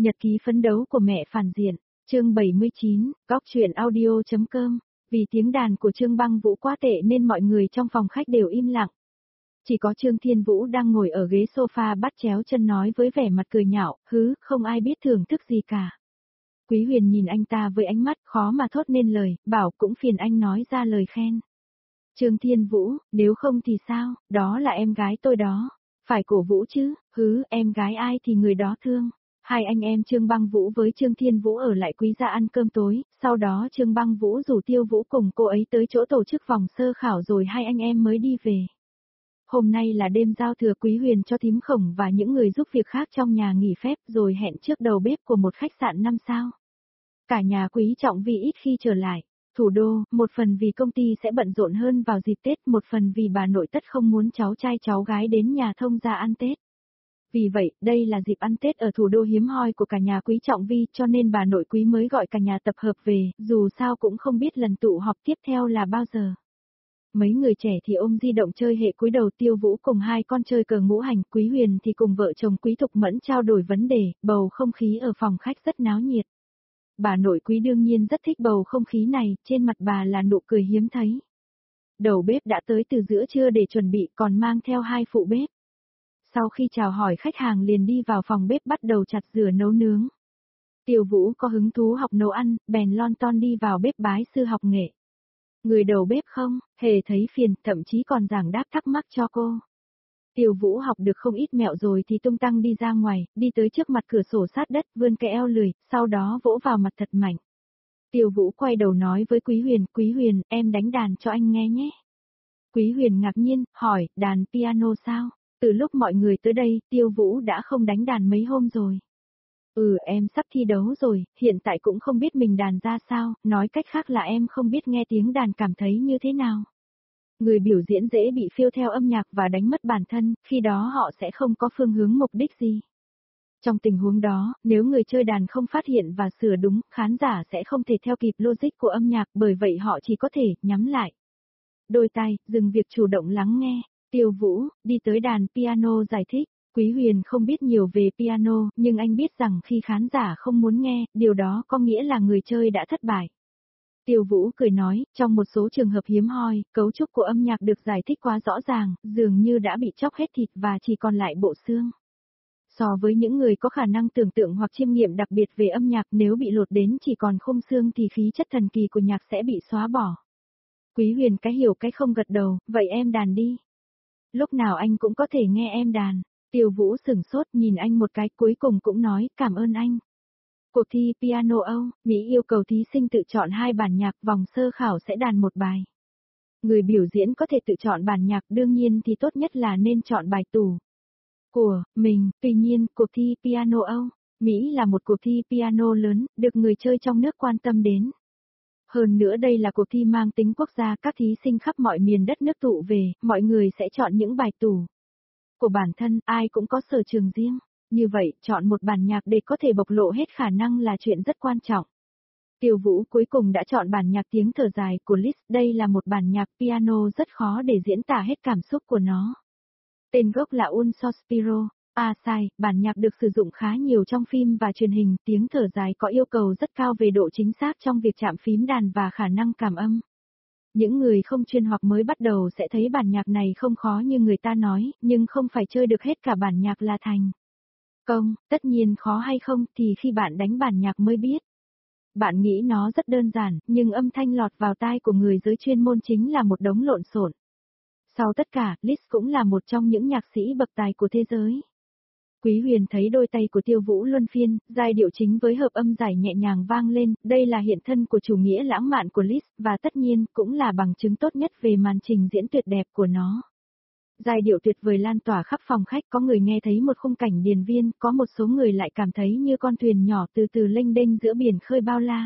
Nhật ký phấn đấu của mẹ phản diện, chương 79, góc truyện audio.com. Vì tiếng đàn của Trương Băng Vũ quá tệ nên mọi người trong phòng khách đều im lặng. Chỉ có Trương Thiên Vũ đang ngồi ở ghế sofa bắt chéo chân nói với vẻ mặt cười nhạo, không ai biết thưởng thức gì cả. Quý Huyền nhìn anh ta với ánh mắt khó mà thốt nên lời, bảo cũng phiền anh nói ra lời khen. Trương Thiên Vũ, nếu không thì sao, đó là em gái tôi đó. Phải cổ vũ chứ, em gái ai thì người đó thương. Hai anh em Trương Băng Vũ với Trương Thiên Vũ ở lại Quý gia ăn cơm tối, sau đó Trương Băng Vũ rủ Tiêu Vũ cùng cô ấy tới chỗ tổ chức vòng sơ khảo rồi hai anh em mới đi về. Hôm nay là đêm giao thừa, Quý Huyền cho thím Khổng và những người giúp việc khác trong nhà nghỉ phép rồi hẹn trước đầu bếp của một khách sạn 5 sao. Cả nhà Quý Trọng Vi ít khi trở lại thủ đô, một phần vì công ty sẽ bận rộn hơn vào dịp Tết, một phần vì bà nội tất không muốn cháu trai cháu gái đến nhà thông gia ăn Tết. Vì vậy, đây là dịp ăn Tết ở thủ đô hiếm hoi của cả nhà Quý Trọng Vi, cho nên bà nội Quý mới gọi cả nhà tập hợp về, dù sao cũng không biết lần tụ họp tiếp theo là bao giờ. Mấy người trẻ thì ôm di động chơi hệ cúi đầu, Tiêu Vũ cùng hai con chơi cờ ngũ hành, Quý Huyền thì cùng vợ chồng Quý Thục Mẫn trao đổi vấn đề, bầu không khí ở phòng khách rất náo nhiệt. Bà nội Quý đương nhiên rất thích bầu không khí này, trên mặt bà là nụ cười hiếm thấy. Đầu bếp đã tới từ giữa trưa để chuẩn bị, còn mang theo hai phụ bếp. Sau khi chào hỏi khách hàng liền đi vào phòng bếp bắt đầu chặt rửa nấu nướng. Tiêu Vũ có hứng thú học nấu ăn, bèn lon ton đi vào bếp bái sư học nghệ. Người đầu bếp không hề thấy phiền, thậm chí còn giảng đáp thắc mắc cho cô. Tiêu Vũ học được không ít mẹo rồi thì tung tăng đi ra ngoài, đi tới trước mặt cửa sổ sát đất, vươn cái eo lười, sau đó vỗ vào mặt thật mạnh. Tiêu Vũ quay đầu nói với Quý Huyền, em đánh đàn cho anh nghe nhé. Quý Huyền ngạc nhiên, hỏi, đàn piano sao? Từ lúc mọi người tới đây, Tiêu Vũ đã không đánh đàn mấy hôm rồi. Em sắp thi đấu rồi, hiện tại cũng không biết mình đàn ra sao, nói cách khác là em không biết nghe tiếng đàn cảm thấy như thế nào. Người biểu diễn dễ bị phiêu theo âm nhạc và đánh mất bản thân, khi đó họ sẽ không có phương hướng mục đích gì. Trong tình huống đó, nếu người chơi đàn không phát hiện và sửa đúng, khán giả sẽ không thể theo kịp logic của âm nhạc, bởi vậy họ chỉ có thể nhắm lại đôi tai, dừng việc chủ động lắng nghe. Tiêu Vũ đi tới đàn piano giải thích. Quý Huyền không biết nhiều về piano, nhưng anh biết rằng khi khán giả không muốn nghe, điều đó có nghĩa là người chơi đã thất bại. Tiêu Vũ cười nói, trong một số trường hợp hiếm hoi, cấu trúc của âm nhạc được giải thích quá rõ ràng, dường như đã bị chóc hết thịt và chỉ còn lại bộ xương. So với những người có khả năng tưởng tượng hoặc chiêm nghiệm đặc biệt về âm nhạc, nếu bị lột đến chỉ còn khung xương thì khí chất thần kỳ của nhạc sẽ bị xóa bỏ. Quý Huyền cái hiểu cái không gật đầu, vậy em đàn đi. Lúc nào anh cũng có thể nghe em đàn. Tiêu Vũ sửng sốt nhìn anh một cái, cuối cùng cũng nói, cảm ơn anh. Cuộc thi piano Âu, Mỹ yêu cầu thí sinh tự chọn 2 bản nhạc, vòng sơ khảo sẽ đàn một bài. Người biểu diễn có thể tự chọn bản nhạc, đương nhiên thì tốt nhất là nên chọn bài tủ của mình. Tuy nhiên, cuộc thi piano Âu, Mỹ là một cuộc thi piano lớn, được người chơi trong nước quan tâm đến. Hơn nữa đây là cuộc thi mang tính quốc gia, các thí sinh khắp mọi miền đất nước tụ về, mọi người sẽ chọn những bài tủ của bản thân, ai cũng có sở trường riêng. Như vậy, chọn một bản nhạc để có thể bộc lộ hết khả năng là chuyện rất quan trọng. Tiêu Vũ cuối cùng đã chọn bản nhạc Tiếng thở dài của Liszt, đây là một bản nhạc piano rất khó để diễn tả hết cảm xúc của nó. Tên gốc là Un Sospiro. Sai, bản nhạc được sử dụng khá nhiều trong phim và truyền hình, Tiếng thở dài có yêu cầu rất cao về độ chính xác trong việc chạm phím đàn và khả năng cảm âm. Những người không chuyên hoặc mới bắt đầu sẽ thấy bản nhạc này không khó như người ta nói, nhưng không phải chơi được hết cả bản nhạc là thành công. Tất nhiên khó hay không thì khi bạn đánh bản nhạc mới biết. Bạn nghĩ nó rất đơn giản, nhưng âm thanh lọt vào tai của người giới chuyên môn chính là một đống lộn xộn. Sau tất cả, Liszt cũng là một trong những nhạc sĩ bậc tài của thế giới. Quý Huyền thấy đôi tay của Tiêu Vũ luân phiên, giai điệu chính với hợp âm giải nhẹ nhàng vang lên, đây là hiện thân của chủ nghĩa lãng mạn của Liszt, và tất nhiên, cũng là bằng chứng tốt nhất về màn trình diễn tuyệt đẹp của nó. Giai điệu tuyệt vời lan tỏa khắp phòng khách, có người nghe thấy một khung cảnh điền viên, có một số người lại cảm thấy như con thuyền nhỏ từ từ lênh đênh giữa biển khơi bao la.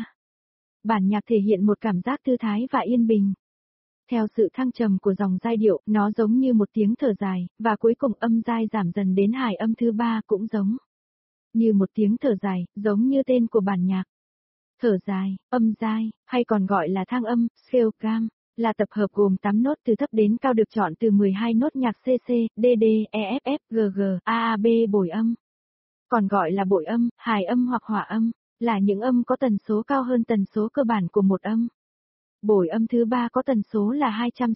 Bản nhạc thể hiện một cảm giác thư thái và yên bình. Theo sự thăng trầm của dòng giai điệu, nó giống như một tiếng thở dài, và cuối cùng âm giai giảm dần đến hải âm thứ 3 cũng giống như một tiếng thở dài, giống như tên của bản nhạc. Thở dài, âm giai, hay còn gọi là thang âm, scale cam, là tập hợp gồm 8 nốt từ thấp đến cao được chọn từ 12 nốt nhạc CC, DD, EFF, GG, AAB bồi âm. còn gọi là bội âm, hài âm hoặc hỏa âm, là những âm có tần số cao hơn tần số cơ bản của một âm. Bội âm thứ 3 có tần số là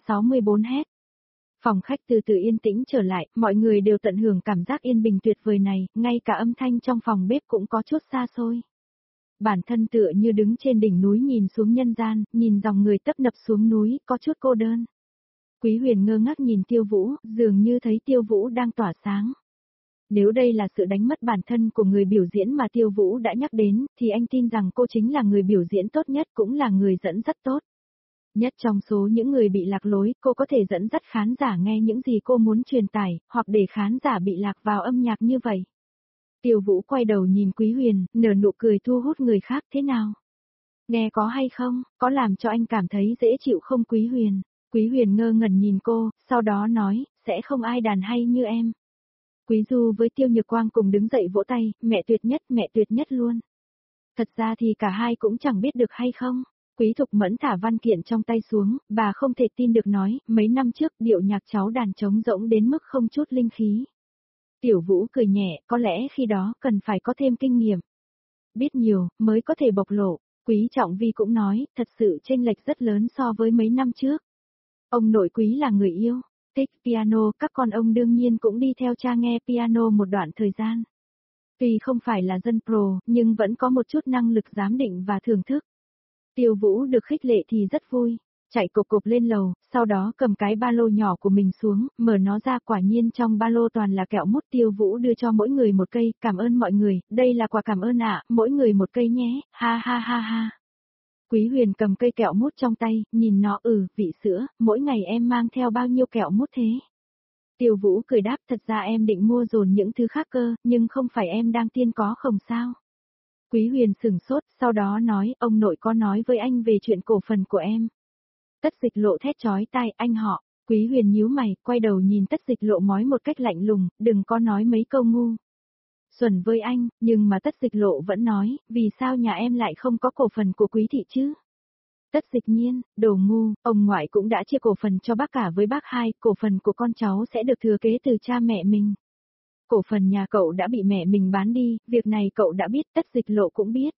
264 Hz. Phòng khách từ từ yên tĩnh trở lại, mọi người đều tận hưởng cảm giác yên bình tuyệt vời này, ngay cả âm thanh trong phòng bếp cũng có chút xa xôi. Bản thân tựa như đứng trên đỉnh núi nhìn xuống nhân gian, nhìn dòng người tấp nập xuống núi, có chút cô đơn. Quý Huyền ngơ ngác nhìn Tiêu Vũ, dường như thấy Tiêu Vũ đang tỏa sáng. Nếu đây là sự đánh mất bản thân của người biểu diễn mà Tiêu Vũ đã nhắc đến, thì anh tin rằng cô chính là người biểu diễn tốt nhất, cũng là người dẫn dắt tốt. Nhất trong số những người bị lạc lối, cô có thể dẫn dắt khán giả nghe những gì cô muốn truyền tải, hoặc để khán giả bị lạc vào âm nhạc như vậy. Tiêu Vũ quay đầu nhìn Quý Huyền, nở nụ cười thu hút người khác thế nào? Nghe có hay không, có làm cho anh cảm thấy dễ chịu không Quý Huyền? Quý Huyền ngơ ngẩn nhìn cô, sau đó nói, sẽ không ai đàn hay như em. Quý Du với Tiêu Nhược Quang cùng đứng dậy vỗ tay, mẹ tuyệt nhất luôn. Thật ra thì cả hai cũng chẳng biết được hay không. Quý Thục Mẫn thả văn kiện trong tay xuống, bà không thể tin được nói, mấy năm trước điệu nhạc cháu đàn trống rỗng đến mức không chút linh khí. Tiểu Vũ cười nhẹ, có lẽ khi đó cần phải có thêm kinh nghiệm. Biết nhiều, mới có thể bộc lộ. Quý Trọng Vi cũng nói, thật sự chênh lệch rất lớn so với mấy năm trước. Ông nội Quý là người yêu, thích piano, các con ông đương nhiên cũng đi theo cha nghe piano một đoạn thời gian. Tuy không phải là dân pro, nhưng vẫn có một chút năng lực giám định và thưởng thức. Tiêu Vũ được khích lệ thì rất vui, chạy cộp cộp lên lầu, sau đó cầm cái ba lô nhỏ của mình xuống, mở nó ra, quả nhiên trong ba lô toàn là kẹo mút. Tiêu Vũ đưa cho mỗi người một cây, cảm ơn mọi người, đây là quà cảm ơn ạ, mỗi người một cây nhé, ha ha ha ha. Quý Huyền cầm cây kẹo mút trong tay, nhìn nó, vị sữa, mỗi ngày em mang theo bao nhiêu kẹo mút thế? Tiêu Vũ cười đáp, thật ra em định mua dồn những thứ khác cơ, nhưng không phải em đang tiên có không sao? Quý Huyền sửng sốt, sau đó nói, ông nội có nói với anh về chuyện cổ phần của em. Tất Dịch Lộ thét chói tai, anh họ. Quý Huyền nhíu mày, quay đầu nhìn Tất Dịch Lộ nói một cách lạnh lùng, đừng có nói mấy câu ngu xuẩn với anh, nhưng mà Tất Dịch Lộ vẫn nói, vì sao nhà em lại không có cổ phần của Quý thị chứ? Tất Dịch Nhiên, đồ ngu, ông ngoại cũng đã chia cổ phần cho bác cả với bác hai, cổ phần của con cháu sẽ được thừa kế từ cha mẹ mình. Cổ phần nhà cậu đã bị mẹ mình bán đi, việc này cậu đã biết, Tất Dịch Lộ cũng biết.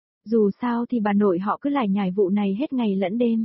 Dù sao thì bà nội họ cứ lải nhải vụ này hết ngày lẫn đêm.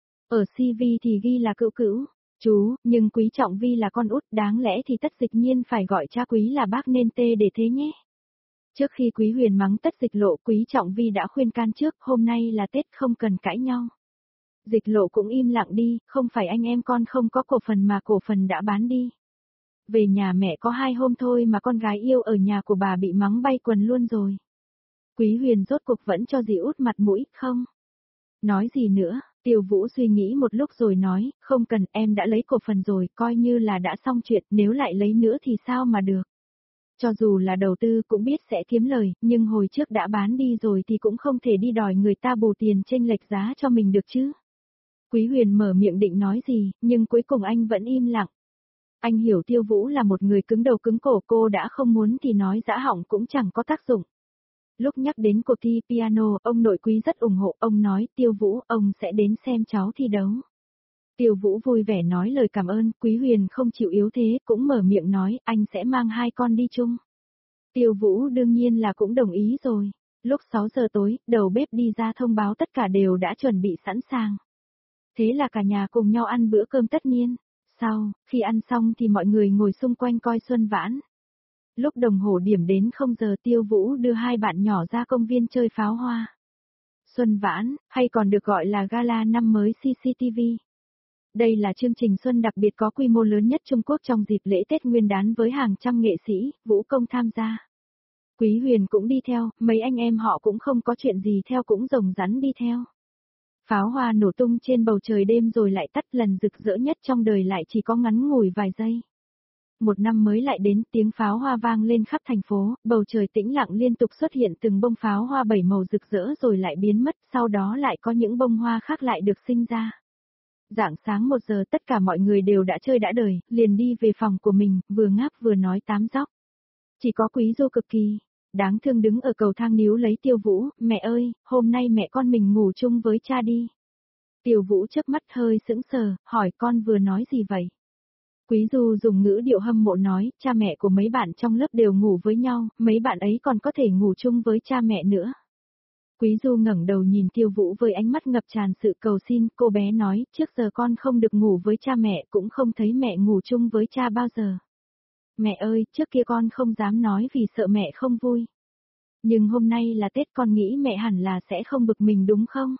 Ở CV thì ghi là cữu cữu, chú, nhưng Quý Trọng Vi là con út, đáng lẽ thì Tất Dịch Nhiên phải gọi cha Quý là bác nên tê để thế nhé. Trước khi Quý Huyền mắng Tất Dịch Lộ, Quý Trọng Vi đã khuyên can trước, hôm nay là Tết không cần cãi nhau. Dịch Lộ cũng im lặng đi, không phải anh em con không có cổ phần mà cổ phần đã bán đi. Về nhà mẹ có 2 hôm thôi mà con gái yêu ở nhà của bà bị mắng bay quần luôn rồi. Quý Huyền rốt cuộc vẫn cho dì út mặt mũi, không? Nói gì nữa, Tiêu Vũ suy nghĩ một lúc rồi nói, không cần, em đã lấy cổ phần rồi, coi như là đã xong chuyện, nếu lại lấy nữa thì sao mà được. Cho dù là đầu tư cũng biết sẽ kiếm lời, nhưng hồi trước đã bán đi rồi thì cũng không thể đi đòi người ta bù tiền chênh lệch giá cho mình được chứ. Quý Huyền mở miệng định nói gì, nhưng cuối cùng anh vẫn im lặng. Anh hiểu Tiêu Vũ là một người cứng đầu cứng cổ, cô đã không muốn thì nói giã họng cũng chẳng có tác dụng. Lúc nhắc đến cuộc thi piano, ông nội Quý rất ủng hộ, ông nói, Tiêu Vũ, ông sẽ đến xem cháu thi đấu. Tiêu Vũ vui vẻ nói lời cảm ơn, Quý Huyền không chịu yếu thế, cũng mở miệng nói, anh sẽ mang 2 con đi chung. Tiêu Vũ đương nhiên là cũng đồng ý rồi. Lúc 6 giờ tối, đầu bếp đi ra thông báo tất cả đều đã chuẩn bị sẵn sàng. Thế là cả nhà cùng nhau ăn bữa cơm tất niên. Sau, khi ăn xong thì mọi người ngồi xung quanh coi Xuân Vãn. Lúc đồng hồ điểm đến 0 giờ, Tiêu Vũ đưa 2 bạn nhỏ ra công viên chơi pháo hoa. Xuân Vãn, hay còn được gọi là Gala năm mới CCTV. Đây là chương trình xuân đặc biệt có quy mô lớn nhất Trung Quốc trong dịp lễ Tết Nguyên đán với hàng trăm nghệ sĩ, vũ công tham gia. Quý Huyền cũng đi theo, mấy anh em họ cũng không có chuyện gì theo cũng rồng rắn đi theo. Pháo hoa nổ tung trên bầu trời đêm rồi lại tắt, lần rực rỡ nhất trong đời lại chỉ có ngắn ngủi vài giây. Một năm mới lại đến, tiếng pháo hoa vang lên khắp thành phố, bầu trời tĩnh lặng liên tục xuất hiện từng bông pháo hoa 7 màu rực rỡ rồi lại biến mất, sau đó lại có những bông hoa khác lại được sinh ra. Rạng sáng 1 giờ tất cả mọi người đều đã chơi đã đời, liền đi về phòng của mình, vừa ngáp vừa nói tám dóc. Chỉ có Quý Du cực kỳ đáng thương đứng ở cầu thang níu lấy Tiêu Vũ, mẹ ơi, hôm nay mẹ con mình ngủ chung với cha đi. Tiêu Vũ chớp mắt hơi sững sờ, hỏi con vừa nói gì vậy? Quý Du dùng ngữ điệu hâm mộ nói, cha mẹ của mấy bạn trong lớp đều ngủ với nhau, mấy bạn ấy còn có thể ngủ chung với cha mẹ nữa. Quý Du ngẩng đầu nhìn Tiêu Vũ với ánh mắt ngập tràn sự cầu xin, cô bé nói, trước giờ con không được ngủ với cha mẹ, cũng không thấy mẹ ngủ chung với cha bao giờ. Mẹ ơi, trước kia con không dám nói vì sợ mẹ không vui. Nhưng hôm nay là Tết, con nghĩ mẹ hẳn là sẽ không bực mình đúng không?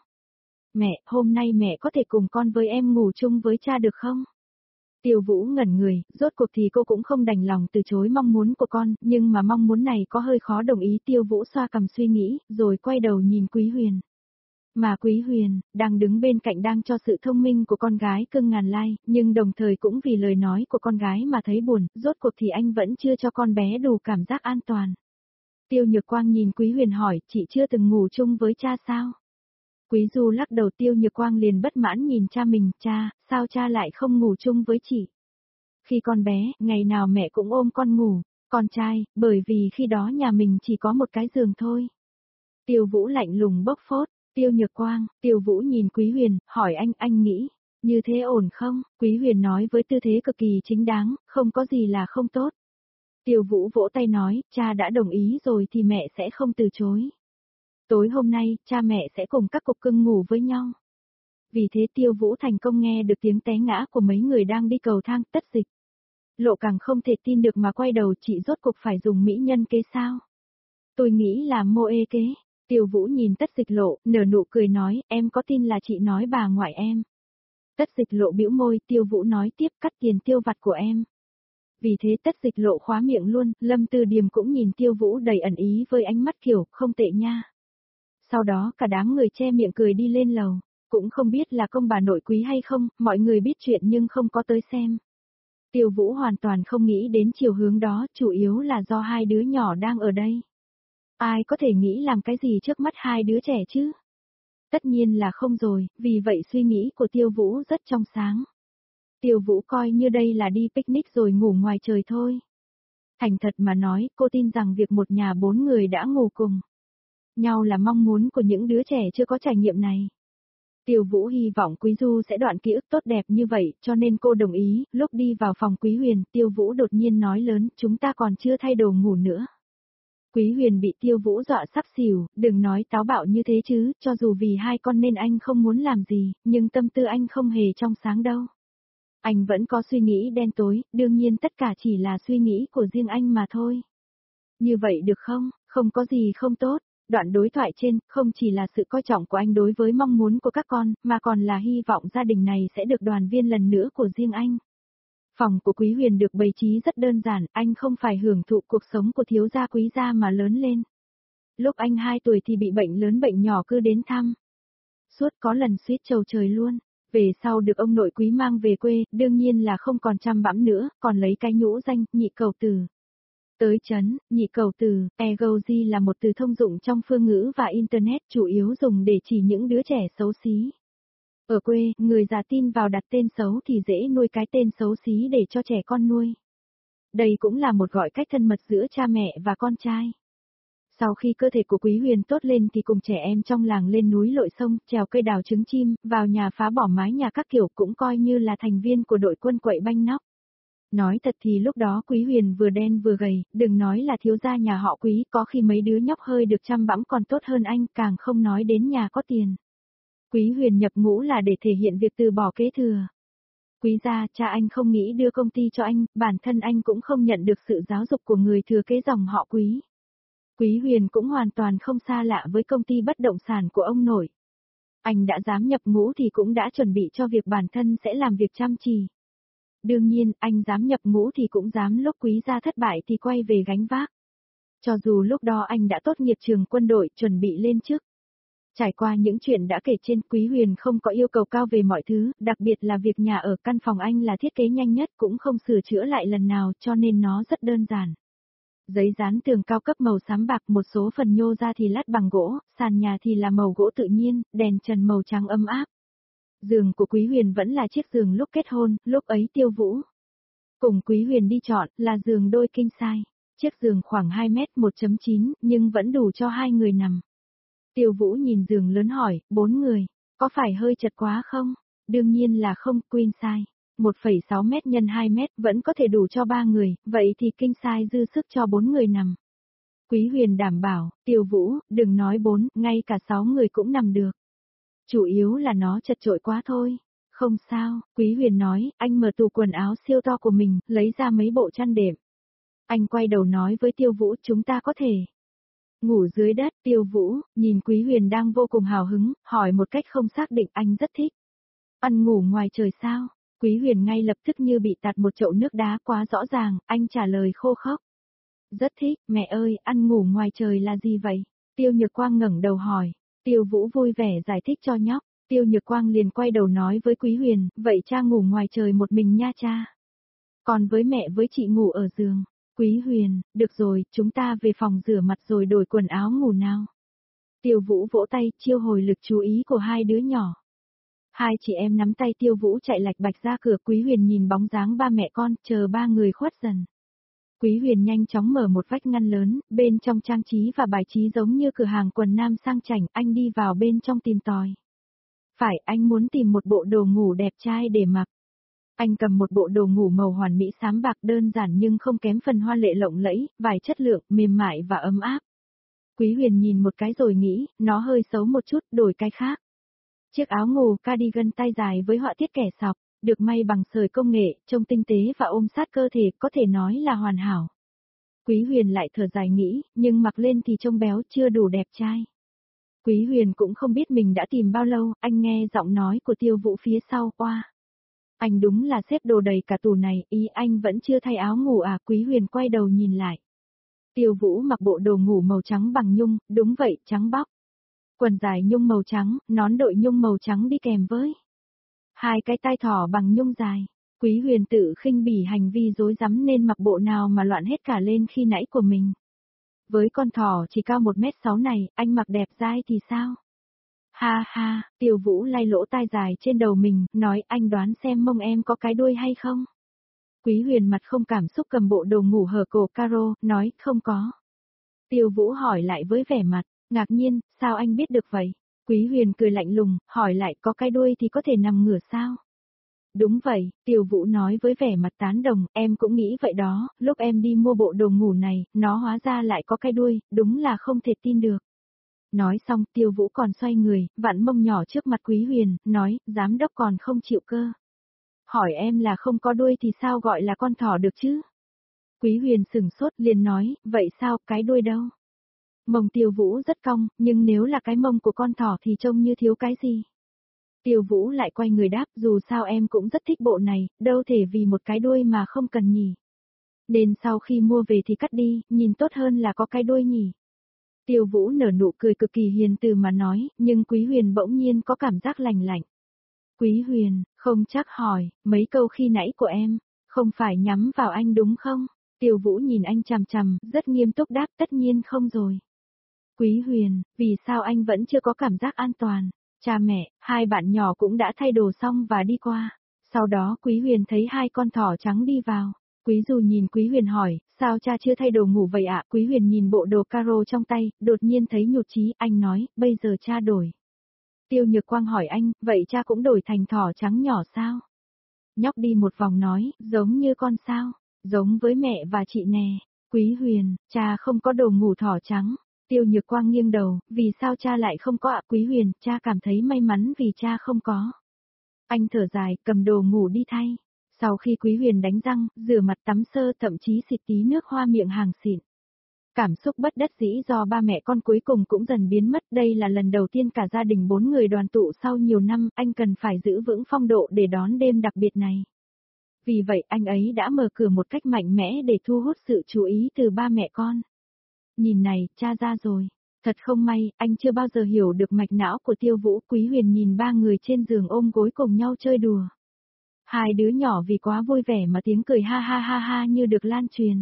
Mẹ, hôm nay mẹ có thể cùng con với em ngủ chung với cha được không? Tiêu Vũ ngẩn người, rốt cuộc thì cô cũng không đành lòng từ chối mong muốn của con, nhưng mà mong muốn này có hơi khó đồng ý. Tiêu Vũ xoa cằm suy nghĩ, rồi quay đầu nhìn Quý Huyền. Mà Quý Huyền, đang đứng bên cạnh đang cho sự thông minh của con gái cưng ngàn lai, nhưng đồng thời cũng vì lời nói của con gái mà thấy buồn, rốt cuộc thì anh vẫn chưa cho con bé đủ cảm giác an toàn. Tiêu Nhược Quang nhìn Quý Huyền hỏi, chị chưa từng ngủ chung với cha sao? Quý Du lắc đầu. Tiêu Nhược Quang liền bất mãn nhìn cha mình, cha, sao cha lại không ngủ chung với chị? Khi con bé, ngày nào mẹ cũng ôm con ngủ, con trai, bởi vì khi đó nhà mình chỉ có một cái giường thôi. Tiêu Vũ lạnh lùng bốc phốt, Tiêu Nhược Quang, Tiêu Vũ nhìn Quý Huyền, hỏi anh nghĩ, như thế ổn không? Quý Huyền nói với tư thế cực kỳ chính đáng, không có gì là không tốt. Tiêu Vũ vỗ tay nói, cha đã đồng ý rồi thì mẹ sẽ không từ chối. Tối hôm nay, cha mẹ sẽ cùng các cục cưng ngủ với nhau. Vì thế Tiêu Vũ thành công nghe được tiếng té ngã của mấy người đang đi cầu thang. Tất Dịch. Lộ càng không thể tin được mà quay đầu, chị rốt cuộc phải dùng mỹ nhân kế sao? Tôi nghĩ là mô ê kế. Tiêu Vũ nhìn Tất Dịch Lộ, nở nụ cười nói, em có tin là chị nói bà ngoại em? Tất Dịch Lộ bĩu môi. Tiêu Vũ nói tiếp, cắt tiền tiêu vặt của em. Vì thế Tất Dịch Lộ khóa miệng luôn. Lâm Tư Điềm cũng nhìn Tiêu Vũ đầy ẩn ý với ánh mắt kiểu, không tệ nha. Sau đó cả đám người che miệng cười đi lên lầu. Cũng không biết là công bà nội Quý hay không, mọi người biết chuyện nhưng không có tới xem. Tiêu Vũ hoàn toàn không nghĩ đến chiều hướng đó, chủ yếu là do hai đứa nhỏ đang ở đây. Ai có thể nghĩ làm cái gì trước mắt hai đứa trẻ chứ? Tất nhiên là không rồi, vì vậy suy nghĩ của Tiêu Vũ rất trong sáng. Tiêu Vũ coi như đây là đi picnic rồi ngủ ngoài trời thôi. Thành thật mà nói, cô tin rằng việc một nhà bốn người đã ngủ cùng nhau là mong muốn của những đứa trẻ chưa có trải nghiệm này. Tiêu Vũ hy vọng Quý Du sẽ đoạn ký ức tốt đẹp như vậy, cho nên cô đồng ý. Lúc đi vào phòng Quý Huyền, Tiêu Vũ đột nhiên nói lớn, chúng ta còn chưa thay đồ ngủ nữa. Quý Huyền bị Tiêu Vũ dọa sắp xỉu, đừng nói táo bạo như thế chứ, cho dù vì hai con nên anh không muốn làm gì, nhưng tâm tư anh không hề trong sáng đâu. Anh vẫn có suy nghĩ đen tối, đương nhiên tất cả chỉ là suy nghĩ của riêng anh mà thôi. Như vậy được không? Không có gì không tốt. Đoạn đối thoại trên, không chỉ là sự coi trọng của anh đối với mong muốn của các con, mà còn là hy vọng gia đình này sẽ được đoàn viên lần nữa của riêng anh. Phòng của Quý Huyền được bày trí rất đơn giản, anh không phải hưởng thụ cuộc sống của thiếu gia quý gia mà lớn lên. Lúc anh 2 tuổi thì bị bệnh lớn bệnh nhỏ cứ đến thăm. Suốt có lần suýt trầu trời luôn. Về sau được ông nội Quý mang về quê, đương nhiên là không còn chăm bẵm nữa, còn lấy cái nhũ danh, nhị cầu tử. Tới chấn, nhị cầu từ, Egoji là một từ thông dụng trong phương ngữ và Internet, chủ yếu dùng để chỉ những đứa trẻ xấu xí. Ở quê, người già tin vào đặt tên xấu thì dễ nuôi cái tên xấu xí để cho trẻ con nuôi. Đây cũng là một gọi cách thân mật giữa cha mẹ và con trai. Sau khi cơ thể của Quý Huyền tốt lên thì cùng trẻ em trong làng lên núi lội sông, trèo cây đào trứng chim, vào nhà phá bỏ mái nhà các kiểu, cũng coi như là thành viên của đội quân quậy banh nóc. Nói thật thì lúc đó Quý Huyền vừa đen vừa gầy, đừng nói là thiếu gia nhà họ Quý, có khi mấy đứa nhóc hơi được chăm bẵm còn tốt hơn anh, càng không nói đến nhà có tiền. Quý Huyền nhập ngũ là để thể hiện việc từ bỏ kế thừa. Quý gia, cha anh không nghĩ đưa công ty cho anh, bản thân anh cũng không nhận được sự giáo dục của người thừa kế dòng họ Quý. Quý Huyền cũng hoàn toàn không xa lạ với công ty bất động sản của ông nội. Anh đã dám nhập ngũ thì cũng đã chuẩn bị cho việc bản thân sẽ làm việc chăm chỉ. Đương nhiên, anh dám nhập ngũ thì cũng dám lúc Quý gia thất bại thì quay về gánh vác. Cho dù lúc đó anh đã tốt nghiệp trường quân đội, chuẩn bị lên chức. Trải qua những chuyện đã kể trên, Quý Huyền không có yêu cầu cao về mọi thứ, đặc biệt là việc nhà ở. Căn phòng anh là thiết kế nhanh nhất, cũng không sửa chữa lại lần nào, cho nên nó rất đơn giản. Giấy dán tường cao cấp màu xám bạc, một số phần nhô ra thì lát bằng gỗ, sàn nhà thì là màu gỗ tự nhiên, đèn trần màu trắng ấm áp. Giường của Quý Huyền vẫn là chiếc giường lúc kết hôn, lúc ấy Tiêu Vũ cùng Quý Huyền đi chọn, là giường đôi king size. Chiếc giường khoảng 2 mét 1.9, nhưng vẫn đủ cho 2 người nằm. Tiêu Vũ nhìn giường lớn hỏi, 4 người, có phải hơi chật quá không? Đương nhiên là không, queen size. 1,6 mét nhân 2 mét vẫn có thể đủ cho 3 người, vậy thì king size dư sức cho 4 người nằm. Quý Huyền đảm bảo, Tiêu Vũ, đừng nói 4, ngay cả 6 người cũng nằm được. Chủ yếu là nó chật chội quá thôi. Không sao, Quý Huyền nói, anh mở tủ quần áo siêu to của mình, lấy ra mấy bộ chăn đệm. Anh quay đầu nói với Tiêu Vũ, chúng ta có thể ngủ dưới đất. Tiêu Vũ, nhìn Quý Huyền đang vô cùng hào hứng, hỏi một cách không xác định, anh rất thích ăn ngủ ngoài trời sao? Quý Huyền ngay lập tức như bị tạt một chậu nước đá quá rõ ràng, anh trả lời khô khốc. Rất thích, mẹ ơi, ăn ngủ ngoài trời là gì vậy? Tiêu Nhược Quang ngẩng đầu hỏi. Tiêu Vũ vui vẻ giải thích cho nhóc. Tiêu Nhược Quang liền quay đầu nói với Quý Huyền, vậy cha ngủ ngoài trời một mình nha cha. Còn với mẹ với chị ngủ ở giường. Quý Huyền, được rồi, chúng ta về phòng rửa mặt rồi đổi quần áo ngủ nào. Tiêu Vũ vỗ tay, chiêu hồi lực chú ý của hai đứa nhỏ. Hai chị em nắm tay Tiêu Vũ chạy lạch bạch ra cửa. Quý Huyền nhìn bóng dáng ba mẹ con, chờ ba người khuất dần. Quý Huyền nhanh chóng mở một vách ngăn lớn, bên trong trang trí và bài trí giống như cửa hàng quần nam sang chảnh, anh đi vào bên trong tìm tòi. Phải, anh muốn tìm một bộ đồ ngủ đẹp trai để mặc. Anh cầm một bộ đồ ngủ màu hoàn mỹ xám bạc đơn giản nhưng không kém phần hoa lệ lộng lẫy, vải chất lượng, mềm mại và ấm áp. Quý Huyền nhìn một cái rồi nghĩ, nó hơi xấu một chút, đổi cái khác. Chiếc áo ngủ cardigan tay dài với họa tiết kẻ sọc, được may bằng sợi công nghệ, trông tinh tế và ôm sát cơ thể, có thể nói là hoàn hảo. Quý Huyền lại thở dài nghĩ, nhưng mặc lên thì trông béo chưa đủ đẹp trai. Quý Huyền cũng không biết mình đã tìm bao lâu, anh nghe giọng nói của Tiêu Vũ phía sau qua. Anh đúng là xếp đồ đầy cả tủ này, ý anh vẫn chưa thay áo ngủ à? Quý Huyền quay đầu nhìn lại. Tiêu Vũ mặc bộ đồ ngủ màu trắng bằng nhung, đúng vậy, trắng bóc. Quần dài nhung màu trắng, nón đội nhung màu trắng đi kèm với hai cái tai thỏ bằng nhung dài. Quý Huyền tự khinh bỉ hành vi rối rắm nên mặc bộ nào mà loạn hết cả lên khi nãy của mình. Với con thỏ chỉ cao 1m6 này, anh mặc đẹp dai thì sao? Ha ha, Tiêu Vũ lay lỗ tai dài trên đầu mình, nói anh đoán xem mông em có cái đuôi hay không? Quý Huyền mặt không cảm xúc cầm bộ đồ ngủ hở cổ caro, nói không có. Tiêu Vũ hỏi lại với vẻ mặt ngạc nhiên, sao anh biết được vậy? Quý Huyền cười lạnh lùng, hỏi lại có cái đuôi thì có thể nằm ngửa sao? Đúng vậy, Tiêu Vũ nói với vẻ mặt tán đồng, em cũng nghĩ vậy đó, lúc em đi mua bộ đồ ngủ này, nó hóa ra lại có cái đuôi, đúng là không thể tin được. Nói xong Tiêu Vũ còn xoay người, vặn mông nhỏ trước mặt Quý Huyền, nói, giám đốc còn không chịu cơ. Hỏi em là không có đuôi thì sao gọi là con thỏ được chứ? Quý Huyền sửng sốt liền nói, vậy sao, cái đuôi đâu? Mông Tiêu Vũ rất cong, nhưng nếu là cái mông của con thỏ thì trông như thiếu cái gì? Tiêu Vũ lại quay người đáp, dù sao em cũng rất thích bộ này, đâu thể vì một cái đuôi mà không cần nhỉ. Nên sau khi mua về thì cắt đi, nhìn tốt hơn là có cái đuôi nhỉ. Tiêu Vũ nở nụ cười cực kỳ hiền từ mà nói, nhưng Quý Huyền bỗng nhiên có cảm giác lạnh lạnh. Quý Huyền, không chắc hỏi, mấy câu khi nãy của em, không phải nhắm vào anh đúng không? Tiêu Vũ nhìn anh chằm chằm, rất nghiêm túc đáp, tất nhiên không rồi. Quý Huyền, vì sao anh vẫn chưa có cảm giác an toàn? Cha mẹ, hai bạn nhỏ cũng đã thay đồ xong và đi qua. Sau đó Quý Huyền thấy hai con thỏ trắng đi vào. Quý Du nhìn Quý Huyền hỏi, sao cha chưa thay đồ ngủ vậy ạ? Quý Huyền nhìn bộ đồ caro trong tay, đột nhiên thấy nhụt chí, anh nói, bây giờ cha đổi. Tiêu Nhược Quang hỏi anh, vậy cha cũng đổi thành thỏ trắng nhỏ sao? Nhóc đi một vòng nói, giống như con sao? Giống với mẹ và chị nè. Quý Huyền, cha không có đồ ngủ thỏ trắng. Tiêu Nhược Quang nghiêng đầu, vì sao cha lại không có ạ? Quý Huyền, cha cảm thấy may mắn vì cha không có. Anh thở dài, cầm đồ ngủ đi thay. Sau khi Quý Huyền đánh răng, rửa mặt tắm sơ thậm chí xịt tí nước hoa miệng hàng xịn. Cảm xúc bất đắc dĩ do ba mẹ con cuối cùng cũng dần biến mất. Đây là lần đầu tiên cả gia đình 4 người đoàn tụ sau nhiều năm, anh cần phải giữ vững phong độ để đón đêm đặc biệt này. Vì vậy anh ấy đã mở cửa một cách mạnh mẽ để thu hút sự chú ý từ ba mẹ con. Nhìn này, cha ra rồi. Thật không may, anh chưa bao giờ hiểu được mạch não của Tiêu Vũ. Quý Huyền nhìn ba người trên giường ôm gối cùng nhau chơi đùa. Hai đứa nhỏ vì quá vui vẻ mà tiếng cười ha ha ha ha như được lan truyền.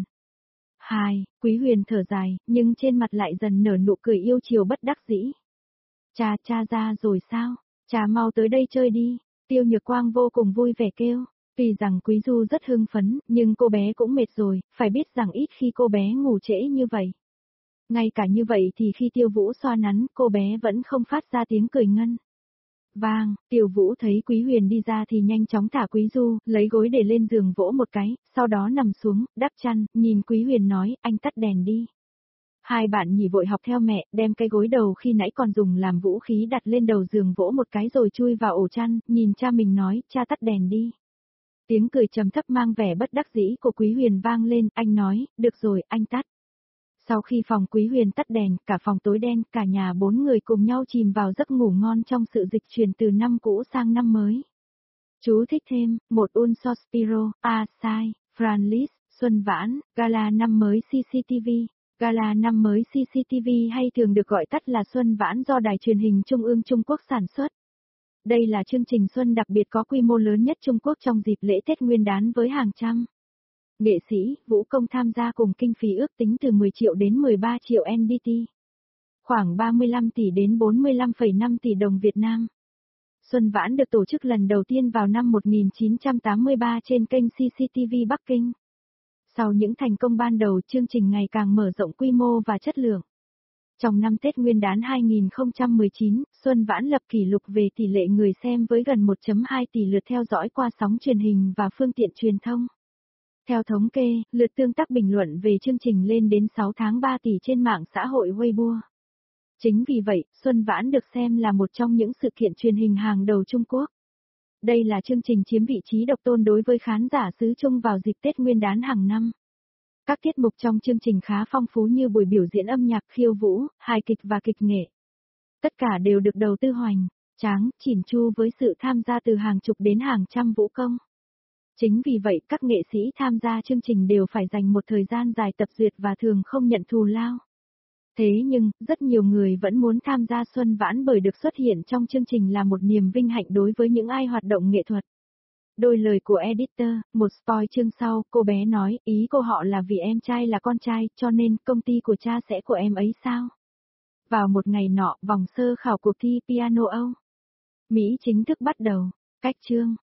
Quý Huyền thở dài, nhưng trên mặt lại dần nở nụ cười yêu chiều bất đắc dĩ. Cha ra rồi sao? Cha mau tới đây chơi đi. Tiêu Nhược Quang vô cùng vui vẻ kêu. Tuy rằng Quý Du rất hưng phấn, nhưng cô bé cũng mệt rồi, phải biết rằng ít khi cô bé ngủ trễ như vậy. Ngay cả như vậy thì khi Tiêu Vũ xoa nắn, cô bé vẫn không phát ra tiếng cười ngân. Vang, Tiểu Vũ thấy Quý Huyền đi ra thì nhanh chóng thả Quý Du, lấy gối để lên giường vỗ một cái, sau đó nằm xuống, đắp chăn, nhìn Quý Huyền nói, anh tắt đèn đi. Hai bạn nhỉ vội học theo mẹ, đem cái gối đầu khi nãy còn dùng làm vũ khí đặt lên đầu giường vỗ một cái rồi chui vào ổ chăn, nhìn cha mình nói, cha tắt đèn đi. Tiếng cười trầm thấp mang vẻ bất đắc dĩ của Quý Huyền vang lên, anh nói, được rồi, anh tắt. Sau khi phòng Quý Huyền tắt đèn, cả phòng tối đen, cả nhà 4 người cùng nhau chìm vào giấc ngủ ngon trong sự dịch chuyển từ năm cũ sang năm mới. Chú thích thêm, một un sospiro, sai, Franlis, Xuân Vãn, Gala năm mới CCTV. Gala năm mới CCTV hay thường được gọi tắt là Xuân Vãn do Đài truyền hình Trung ương Trung Quốc sản xuất. Đây là chương trình xuân đặc biệt có quy mô lớn nhất Trung Quốc trong dịp lễ Tết Nguyên đán với hàng trăm nghệ sĩ, vũ công tham gia cùng kinh phí ước tính từ 10 triệu đến 13 triệu NDT. Khoảng 35 tỷ đến 45,5 tỷ đồng Việt Nam. Xuân Vãn được tổ chức lần đầu tiên vào năm 1983 trên kênh CCTV Bắc Kinh. Sau những thành công ban đầu, chương trình ngày càng mở rộng quy mô và chất lượng. Trong năm Tết Nguyên đán 2019, Xuân Vãn lập kỷ lục về tỷ lệ người xem với gần 1,2 tỷ lượt theo dõi qua sóng truyền hình và phương tiện truyền thông. Theo thống kê, lượt tương tác bình luận về chương trình lên đến 6 tháng 3 tỷ trên mạng xã hội Weibo. Chính vì vậy, Xuân Vãn được xem là một trong những sự kiện truyền hình hàng đầu Trung Quốc. Đây là chương trình chiếm vị trí độc tôn đối với khán giả xứ Trung vào dịp Tết Nguyên đán hàng năm. Các tiết mục trong chương trình khá phong phú như buổi biểu diễn âm nhạc, khiêu vũ, hài kịch và kịch nghệ. Tất cả đều được đầu tư hoành tráng, chỉn chu với sự tham gia từ hàng chục đến hàng trăm vũ công. Chính vì vậy, các nghệ sĩ tham gia chương trình đều phải dành một thời gian dài tập duyệt và thường không nhận thù lao. Thế nhưng, rất nhiều người vẫn muốn tham gia Xuân Vãn bởi được xuất hiện trong chương trình là một niềm vinh hạnh đối với những ai hoạt động nghệ thuật. Đôi lời của editor, một spoil chương sau, cô bé nói, ý cô họ là vì em trai là con trai, cho nên công ty của cha sẽ của em ấy sao? Vào một ngày nọ, vòng sơ khảo cuộc thi piano Âu Mỹ chính thức bắt đầu. Cách chương